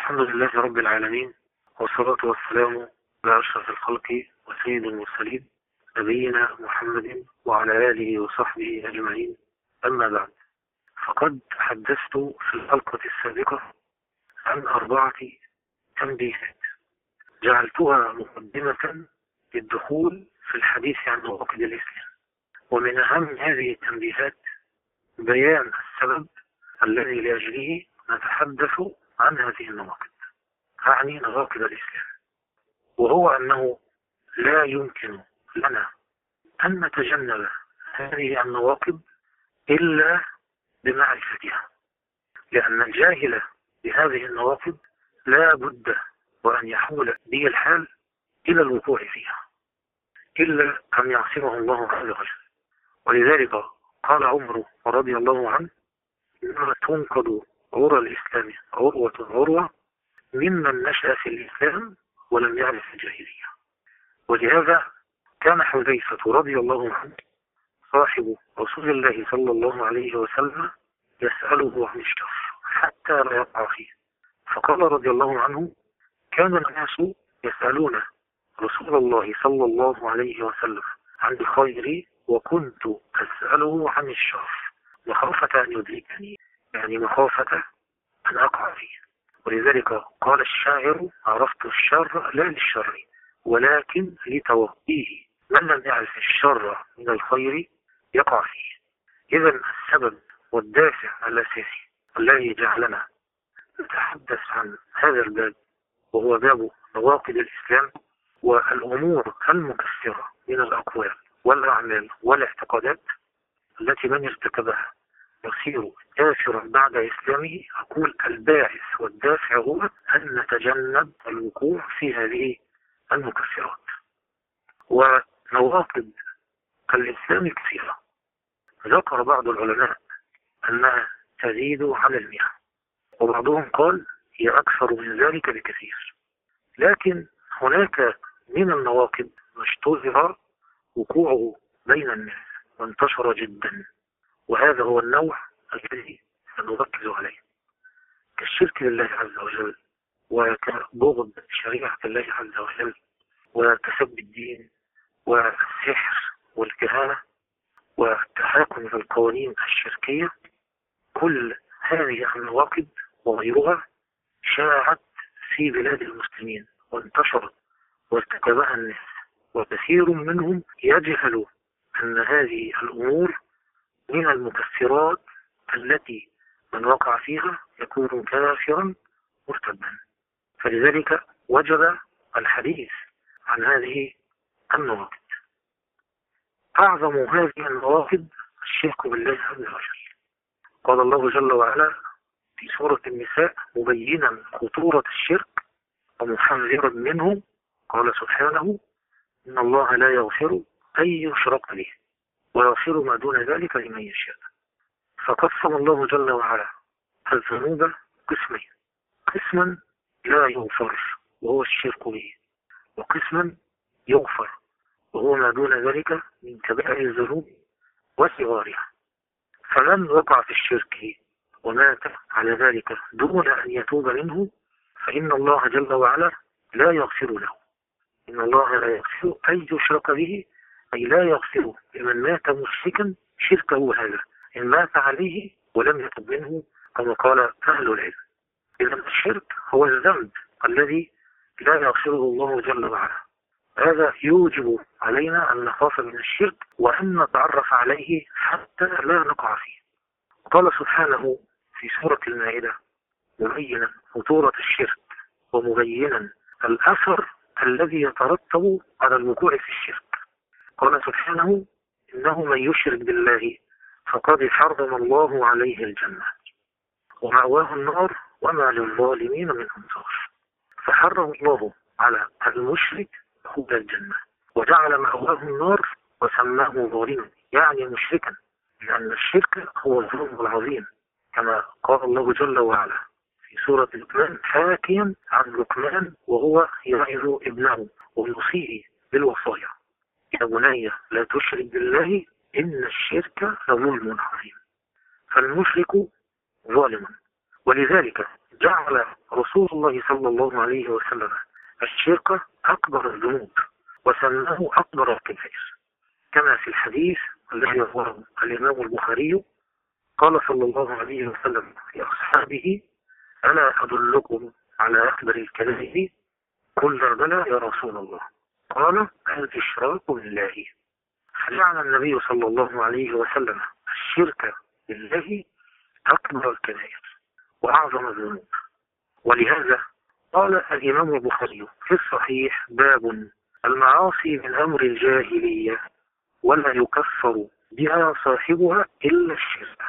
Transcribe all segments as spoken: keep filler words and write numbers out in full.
الحمد لله رب العالمين، والصلاة والسلام على أشرف الخلق وسيد المرسلين نبينا محمد وعلى آله وصحبه أجمعين. أما بعد، فقد تحدثت في الحلقة السابقة عن أربعة تنبيهات جعلتها مقدمة للدخول في الحديث عن نواقض الإسلام. ومن أهم هذه التنبيهات بيان السبب الذي لأجله نتحدث عن هذه النواقض، أعني نواقض الإسلام، وهو أنه لا يمكن لنا أن نتجنب هذه النواقض إلا بمعرفتها، لأن الجاهل بهذه النواقض لا بد وأن يحول به الحال إلى الوقوع فيها إلا أن يعصمه الله عز وجل. ولذلك قال عمر رضي الله عنه: إنما تنقض عرى الإسلام عروة عروة ممن نشأ في الإسلام ولم يعرف الجاهلية. ولهذا كان حذيفة رضي الله عنه صاحب رسول الله صلى الله عليه وسلم يسأله عن الشر حتى لا يقع فيه، فقال رضي الله عنه: كان الناس يسألون رسول الله صلى الله عليه وسلم عن الخير وكنت أسأله عن الشر مخافة أن يدركني، يعني مخافة أن أقع فيه. ولذلك قال الشاعر: عرفت الشر لا للشر ولكن لتوقيه، من لم يعرف الشر من الخير يقع فيه. إذن السبب والدافع الأساسي الذي جعلنا نتحدث عن هذا الباب وهو باب نواقض الإسلام والأمور المكفرة من الأقوال والأعمال والاعتقادات التي من ارتكبها يصير كافرا بعد إسلامه، أقول الباعث والدافع هو أن نتجنب الوقوع في هذه المكفرات. ونواقض الإسلام كثيرة، ذكر بعض العلماء أنها تزيد على المئة، وبعضهم قال هي أكثر من ذلك بكثير. لكن هناك من النواقض ما اشتهر وقوعه بين الناس وانتشر جدا، وهذا هو النوع الذي سنركز عليه، كالشرك لله عز وجل، وكبغض شريعة الله عز وجل، وكسب الدين، والسحر والكهانة، والتحاكم إلى القوانين الشركية. كل هذه النواقض وغيرها شاعت في بلاد المسلمين وانتشرت وارتكبها الناس، وكثير منهم يجهل أن هذه الأمور من المكفرات التي من وقع فيها يكون كافرا مرتدا. فلذلك وجب الحديث عن هذه النواقض. أعظم هذه النواقض الشرك بالله عز وجل. قال الله جل وعلا في سورة النساء مبينا خطورة الشرك ومحذرا منه، قال سبحانه: إن الله لا يغفر أن يشرك به ويغفر ما دون ذلك لمن يشاء. فقسم الله جل وعلا الذنوب قسمين: قسما لا يغفر وهو الشرك به، وقسما يغفر وهو ما دون ذلك من كبائر الذنوب وصغارها. فمن وقع في الشرك ومات على ذلك دون أن يتوب منه فإن الله جل وعلا لا يغفر له. إن الله لا يغفر أن يشرك به، أي لا يغفر لمن مات مشركا شركه هذا إن مات عليه ولم يتب منه، كما قال أهل العلم. إذا الشرك هو الذنب الذي لا يغفره الله جل وعلا. هذا يوجب علينا أن نخاف من الشرك وأن نتعرف عليه حتى لا نقع فيه. قال سبحانه في سورة المائدة مبينا خطورة الشرك ومبينا الأثر الذي يترتب على الوقوع في الشرك. قال سبحانه: إنه من يشرك بالله فقد حرم الله عليه الجنة ومأواه النار وما للظالمين من أنصار. فحرم الله على المشرك دخول الجنة وجعل مأواه النار وسماه ظالما، يعني مشركا، لأن الشرك هو الظلم العظيم، كما قال الله جل وعلا في سورة لقمان حاكيا عن لقمان وهو يعظ ابنه ويوصيه بالوصايا: يا بني لا تشرك بالله إن الشرك لظلم عظيم. فالمشرك ظالم، ولذلك جعل رسول الله صلى الله عليه وسلم الشرك أكبر الذنوب وسماه أكبر الكبائر، كما في الحديث الذي رواه الإمام البخاري قال صلى الله عليه وسلم لأصحابه: ألا أدلكم على أكبر الكبائر؟ قلنا بلى يا رسول الله. قال: الإشراك بالله. فجعل النبي صلى الله عليه وسلم الشرك بالله أكبر الكبائر وأعظم الذنوب. ولهذا قال الإمام البخاري في الصحيح: باب المعاصي من أمر الجاهلية ولا يكفر بها صاحبها إلا الشرك.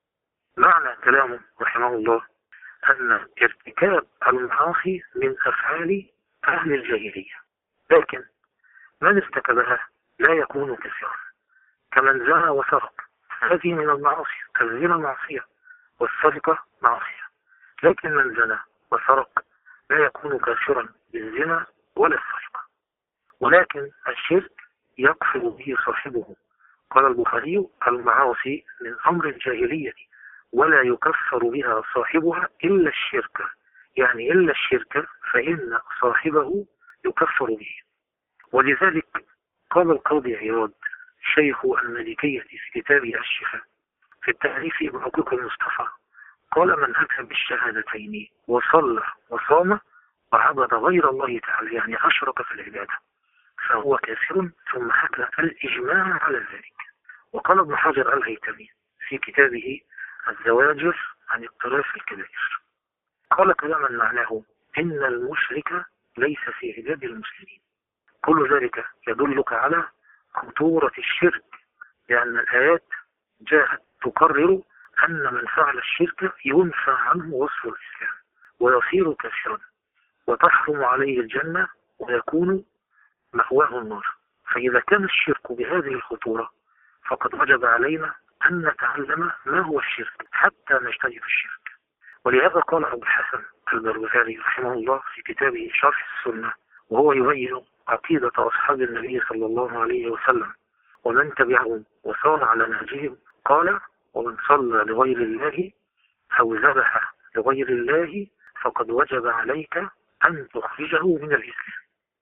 معنى كلامه رحمه الله أن ارتكاب المعاصي من أفعال أهل الجاهلية، لكن من ارتكبها لا يكون كثيرا، كمن زنى وسرق، هذه من المعاصي، الزنا معصية والسرقة معصية، لكن من زنى وسرق لا يكون كافرا بالزنا ولا السرقة، ولكن الشرك يكفر به صاحبه. قال البخاري: المعاصي من أمر الجاهلية ولا يكفر بها صاحبها إلا الشرك، يعني إلا الشرك فإن صاحبه يكفر به. ولذلك قال القاضي عياض شيخ المالكية في كتابه الشفاء في التعريف بحقوق المصطفى، قال: من أتى بالشهادتين وصلى وصام وعبد غير الله تعالى، يعني أشرك في العبادة، فهو كافر. ثم حكى الإجماع على ذلك. وقال ابن حجر الهيثمي في كتابه الزواجر عن اقتراف الكبائر، قال كلاما معناه: إن المشرك ليس في عباد المسلمين. كل ذلك يدلك على خطورة الشرك، لأن الآيات جاءت تقرر أن من فعل الشرك ينفى عنه وصف الإسلام ويصير كافرا وتحرم عليه الجنة ويكون مأواه النار. فإذا كان الشرك بهذه الخطورة فقد وجب علينا أن نتعلم ما هو الشرك حتى نجتنب الشرك. ولهذا قال أبو الحسن البربهاري رحمه الله في كتابه شرح السنة وهو يبين عقيدة أصحاب النبي صلى الله عليه وسلم ومن تبعهم وصار على نهجهم، قال: ومن صلى لغير الله أو ذبح لغير الله فقد وجب عليك أن تخرجه من الإسلام.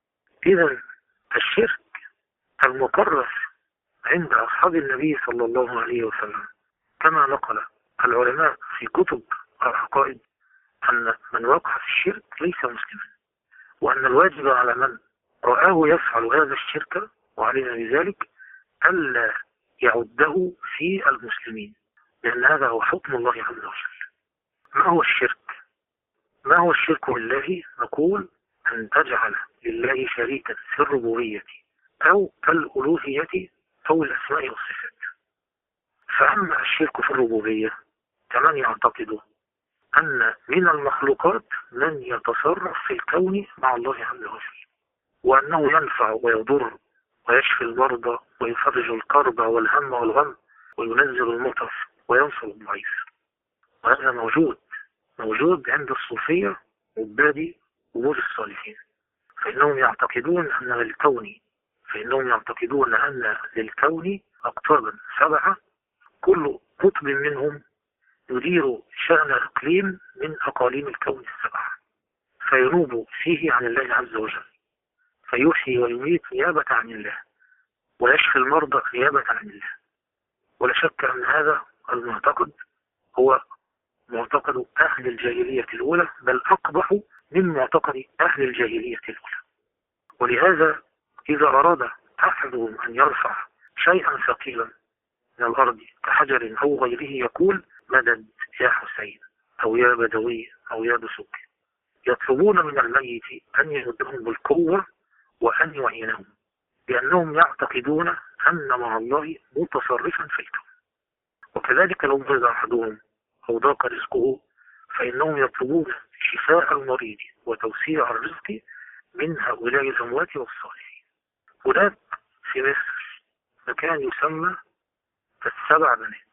إذا الشرك المكرس عند أصحاب النبي صلى الله عليه وسلم كما نقل العلماء في كتب العقائد أن من وقع في الشرك ليس مسلما، وأن الواجب على من رآه يفعل هذا الشرك وعلينا بذلك ألا يعده في المسلمين، لأن هذا هو حكم الله عز وجل. ما هو الشرك؟ ما هو الشرك بالله؟ نقول: أن تجعل لله شريكا في الربوبية أو الألوهية أو الأسماء والصفات. فأما الشرك في الربوبية كمن يعتقد أن من المخلوقات من يتصرف في الكون مع الله عز وجل، وأنه ينفع ويضر ويشفي المرضى ويفرج الكرب والهم والغم وينزل المطر وينصر الضعيف. وهذا موجود موجود عند الصوفية عباد قبور الصالحين، فإنهم يعتقدون أن للكون فإنهم يعتقدون أن للكون أقطابا سبعة، كل قطب منهم يدير شأن إقليم من أقاليم الكون السبعة، فينوب فيه عن الله عز وجل، فيحيي ويميت نيابة عن الله، ويشفي المرضى نيابة عن الله. ولا شك أن هذا المعتقد هو معتقد أهل الجاهلية الأولى، بل أقبح من معتقد أهل الجاهلية الأولى. ولهذا إذا أراد أحدهم أن يرفع شيئا ثقيلا من الأرض كحجر أو غيره يقول: مدد يا حسين، أو يا بدوي، أو يا دسوك. يطلبون من الميت أن يمدهم بالقوة وأن يعينهم، لأنهم يعتقدون أن مع الله متصرفا في الكون. وكذلك لو ضل أحدهم أو ضاق رزقه فإنهم يطلبون شفاء المريض وتوسيع الرزق من هؤلاء الأموات والصالحين. هناك في مصر مكان يسمى السبع بنات،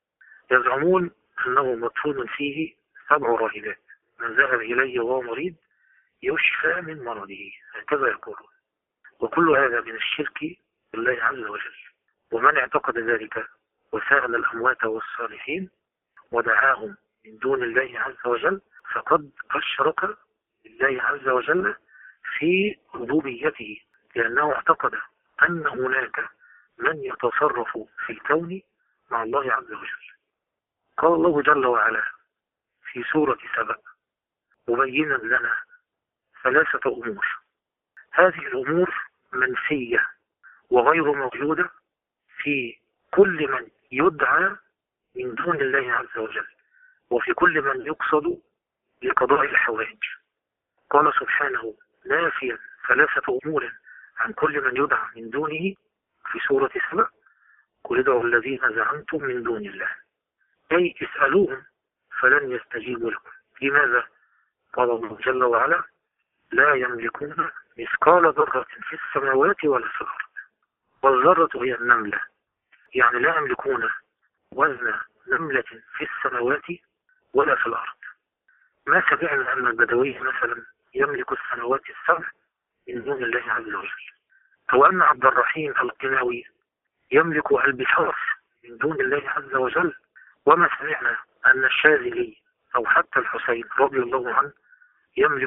يزعمون أنه مدفون فيه سبع راهبات، من ذهب إليه وهو مريض يشفى من مرضه، هكذا يقولون. وكل هذا من الشرك بالله عز وجل. ومن اعتقد ذلك وسأل الأموات والصالحين ودعاهم من دون الله عز وجل فقد أشرك بالله عز وجل في ربوبيته، لأنه اعتقد أن هناك من يتصرف في الكون مع الله عز وجل. قال الله جل وعلا في سورة سبأ مبينا لنا ثلاثة أمور، هذه الأمور منفية وغير موجودة في كل من يدعى من دون الله عز وجل، وفي كل من يقصد لقضاء الحوائج. قال سبحانه نافيا ثلاثة أمور عن كل من يدعى من دونه في سورة سبأ: قل ادعوا الذين زعمتم من دون الله، أي اسألوهم فلن يستجيبوا لكم. لماذا؟ قال الله جل وعلا لا يملكون مثقال ذرة في السماوات ولا في الأرض. والذرة هي النملة، يعني لا يملكون وزن نملة في السماوات ولا في الأرض. ما سمعنا أن البدوي مثلا يملك السماوات السبع من دون الله عز وجل، أو أن عبد الرحيم القناوي يملك البحار من دون الله عز وجل. وما سمعنا أن الشاذلي أو حتى الحسين رضي الله عنه يملك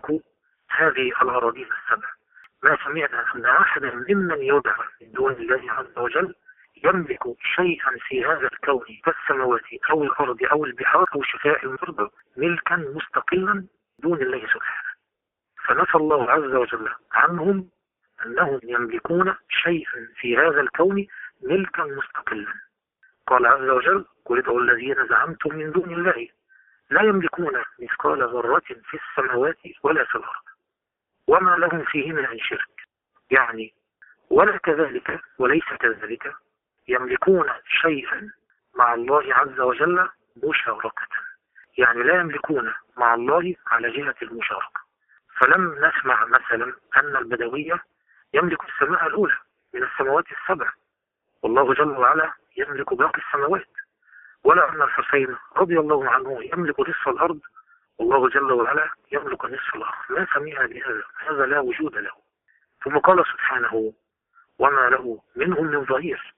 هذه الأراضين السبع. ما سمعنا أن أحدا ممن يدعى من دون الله عز وجل يملك شيئا في هذا الكون كالسماوات أو الأرض أو البحار أو شفاء المرضى ملكا مستقلا دون الله سبحانه. فنفى الله عز وجل عنهم أنهم يملكون شيئا في هذا الكون ملكا مستقلا. قال عز وجل قل ادعوا الذين زعمتم من دون الله لا يملكون مثقال ذرة في السماوات ولا في الأرض وما لهم فيهما من شرك. يعني ولا كذلك وليس كذلك يملكون شيئا مع الله عز وجل مشاركة، يعني لا يملكون مع الله على جهة المشاركة. فلم نسمع مثلا أن البدوية يملك السماء الأولى من السماوات السبع والله جل وعلا يملك باقي السماوات، ولا أن الحسين رضي الله عنه يملك نصف الأرض والله جل وعلا يملك نصف الأرض. ما سمعنا بهذا، هذا لا وجود له. ثم قال سبحانه وما له منهم من ظهير.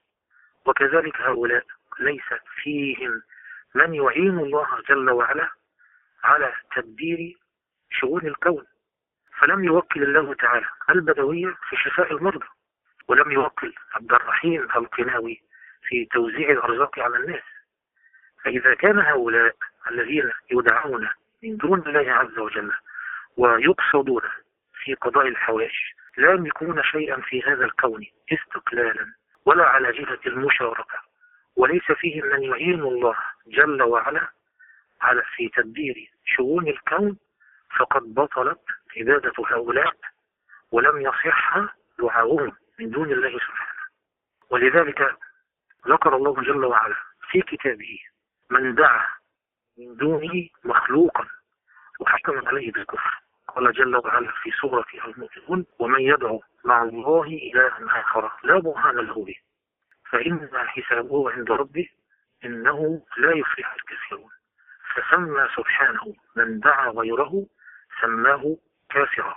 وكذلك هؤلاء ليس فيهم من يعين الله جل وعلا على تدبير شؤون الكون. فلم يوكل الله تعالى البدوية في شفاء المرضى، ولم يوكل عبد الرحيم القناوي في توزيع الأرزاق على الناس. فإذا كان هؤلاء الذين يدعون من دون الله عز وجل ويقصدون في قضاء الحوائج لا يملكون شيئا في هذا الكون استقلالا ولا على جهة المشاركة، وليس فيهم من يعين الله جل وعلا على في تدبير شؤون الكون، فقد بطلت عبادة هؤلاء ولم يصح دعاؤهم من دون الله سبحانه. ولذلك ذكر الله جل وعلا في كتابه من دعا من دونه مخلوقا وحكم عليه بالكفر. قال جل وعلا في سورة المؤمنون ومن يدعو مع الله إلها آخر لا برهان له به فإنما حسابه عند ربه إنه لا يفلح الكافرون. فسمى سبحانه من دعا غيره سماه كافرا.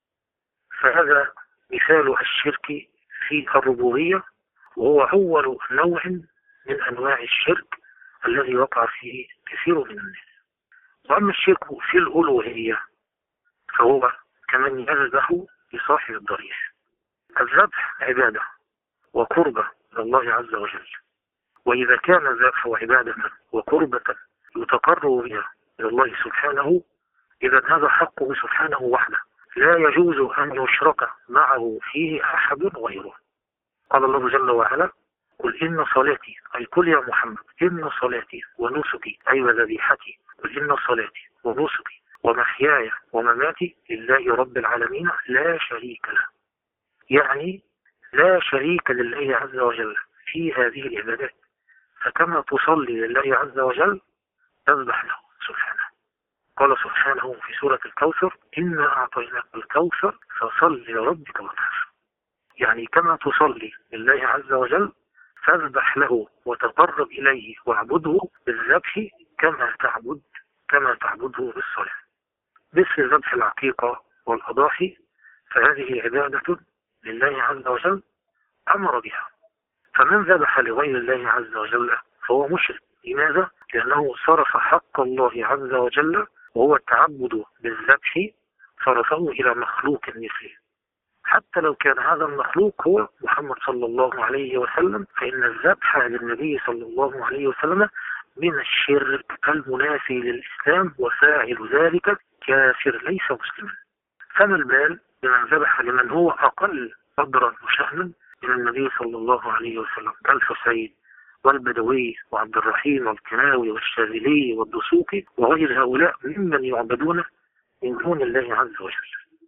فهذا مثال الشرك في الربوبية، وهو أول نوع من أنواع الشرك الذي وقع فيه كثير من الناس. وأما الشرك في الألوهية فهو كمن يذبح لصاحب الضريح. الذبح عبادة وقربة لله عز وجل، وإذا كان الذبح عبادة وقربة يتقرب بها إلى الله سبحانه إذا هذا حقه سبحانه وحده، لا يجوز أن يشرك معه فيه أحد غيره. قال الله جل وعلا قل إن صلاتي، أي قل يا محمد إن صلاتي ونسكي أي وذبيحتي، قل إن صلاتي ونسكي ومحياي ومماتي لله رب العالمين لا شريك له. يعني لا شريك لله عز وجل في هذه العبادات، فكما تصلي لله عز وجل تذبح له سبحانه. قال سبحانه في سورة الكوثر إنا أعطيناك الكوثر فصل لربك وانحر. يعني كما تصلي لله عز وجل فاذبح له وتقرب إليه واعبده بالذبح كما تعبد كما تعبده بالصلاة. مثل ذبح العقيقة والأضاحي فهذه عبادة لله عز وجل أمر بها، فمن ذبح لغير الله عز وجل فهو مشرك. لماذا؟ لأنه صرف حق الله عز وجل وهو التعبد بالذبح صرفه إلى مخلوق مثله، حتى لو كان هذا المخلوق هو محمد صلى الله عليه وسلم، فإن الذبح للنبي صلى الله عليه وسلم من الشرك المنافي للإسلام، وفاعل ذلك كافر ليس مسلما. فما البال بمن ذبح لمن هو أقل قدرا وشأنا من النبي صلى الله عليه وسلم كالحسين والبدوي وعبد الرحيم والكناوي والشاذلي والدسوقي وغير هؤلاء ممن يعبدون من دون الله عز وجل.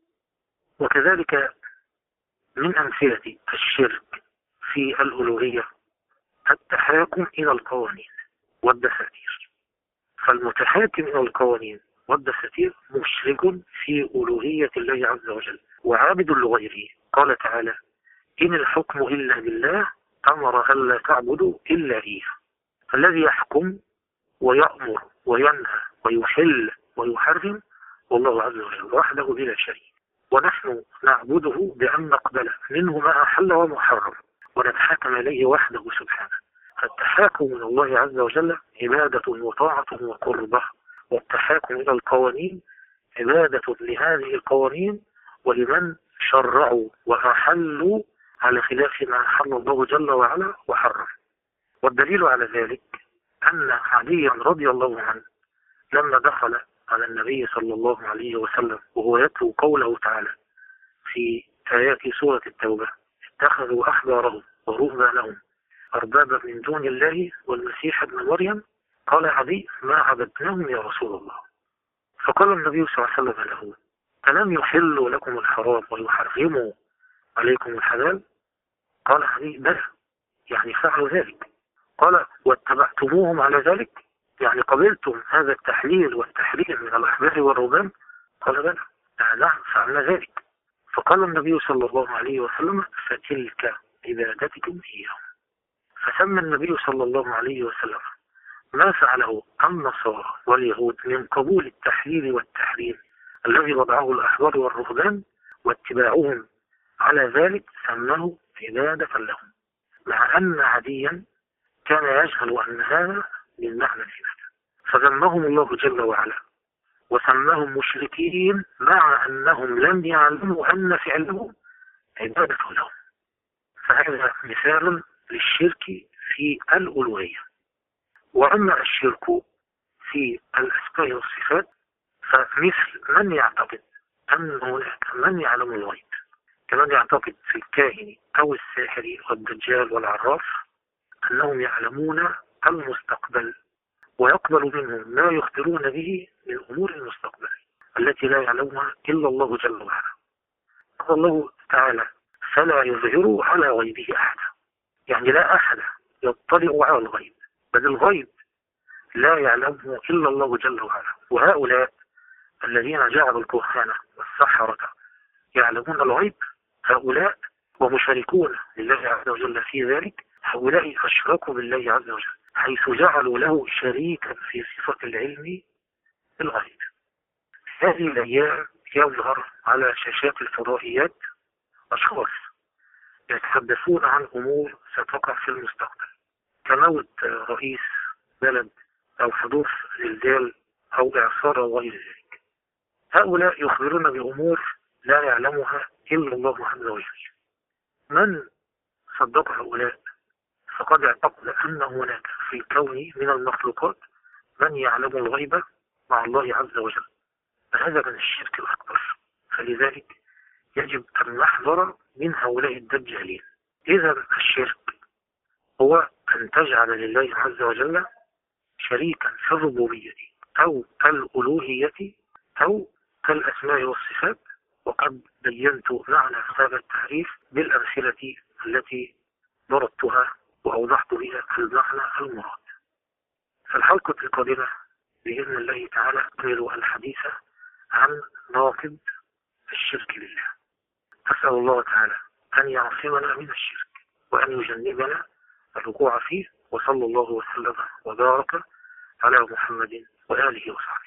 وكذلك من أمثلة الشرك في الألوهية التحاكم إلى القوانين والدساتير، فالمتحاكم إلى القوانين والدساتير مشرك في ألوهية الله عز وجل وعابد لغيره. قال تعالى: إن الحكم إلا بالله أمر ألا تعبدوا إلا إياه. الذي يحكم ويأمر وينهى ويحل ويحرم والله عز وجل وحده بلا شريك، ونحن نعبده بأن نقبل منه ما أحل وما حرم ونتحاكم إليه وحده سبحانه. فالتحاكم إلى الله عز وجل عبادة وطاعة وقربة، والتحاكم إلى القوانين عبادة لهذه القوانين ولمن شرعوا وأحلوا على خلاف ما أحل الله جل وعلا وحرم. والدليل على ذلك أن عليا رضي الله عنه لما دخل على النبي صلى الله عليه وسلم وهو يتلو قوله تعالى في آيات سورة التوبة: اتخذوا أحبارهم ورهبانهم أربابا من دون الله والمسيح ابن مريم، قال علي: ما عبدناهم يا رسول الله. فقال النبي صلى الله عليه وسلم له: ألم يحلوا لكم الحرام ويحرموا عليكم الحلال؟ قال علي: بلى، يعني فعلوا ذلك. قال: واتبعتموهم على ذلك؟ يعني قبلتم هذا التحليل والتحريم من الأحبار والرهبان؟ قال: بلى، نعم فعلنا ذلك. فقال النبي صلى الله عليه وسلم: فتلك عبادتكم إياهم. فسمى النبي صلى الله عليه وسلم ما فعله النصارى واليهود من قبول التحليل والتحريم الذي وضعه الأحبار والرهبان واتباعهم على ذلك، سماه عبادة لهم، مع أن عديا كان يجهل أن هذا من معنى العبادة، فذمهم الله جل وعلا وسماهم مشركين مع أنهم لم يعلموا أن فعلهم عبادة لهم. فهذا مثال للشرك في الألوهية. وأما الشرك في الأسماء والصفات فمثل من يعتقد أن هناك من يعلم الغيب، كمن يعتقد في الكاهن أو الساحر والدجال والعراف أنهم يعلمون المستقبل ويقبل منهم ما يخبرون به من أمور المستقبل التي لا يعلمها إلا الله جل وعلا. قال الله تعالى: فلا يظهروا على غيبه أحدا، يعني لا أحد يطلع على الغيب، بل الغيب لا يعلمه إلا الله جل وعلا. وهؤلاء الذين جعلوا الكهنة والسحرة يعلمون الغيب، هؤلاء ومشاركون لله عز وجل في ذلك، هؤلاء أشركوا بالله عز وجل حيث جعلوا له شريكا في صفة العلم بالغيب. هذه الأيام يظهر على شاشات الفضائيات أشخاص يتحدثون عن أمور ستقع في المستقبل كموت رئيس بلد أو حدوث زلزال أو إعصار وغير ذلك. هؤلاء يخبرون بأمور لا يعلمها إلا الله عز وجل. من صدق هؤلاء فقد اعتقد أن هناك في الكون من المخلوقات من يعلم الغيب مع الله عز وجل، فهذا من الشرك الأكبر. فلذلك يجب أن نحذر من هؤلاء الدجالين. إذا الشرك هو أن تجعل لله عز وجل شريكا في الربوبية أو الألوهية أو الأسماء والصفات، وقد بينت معنى هذا التعريف بالأمثلة التي ضربتها وأوضحت بها المعنى المراد. في الحلقة القادمة بإذن الله تعالى أكمل الحديث عن ناقض الشرك لله. أسأل الله تعالى أن يعصمنا من الشرك وأن يجنبنا الوقوع فيه، وصلى الله وسلم وبارك على محمد وآله وصحبه.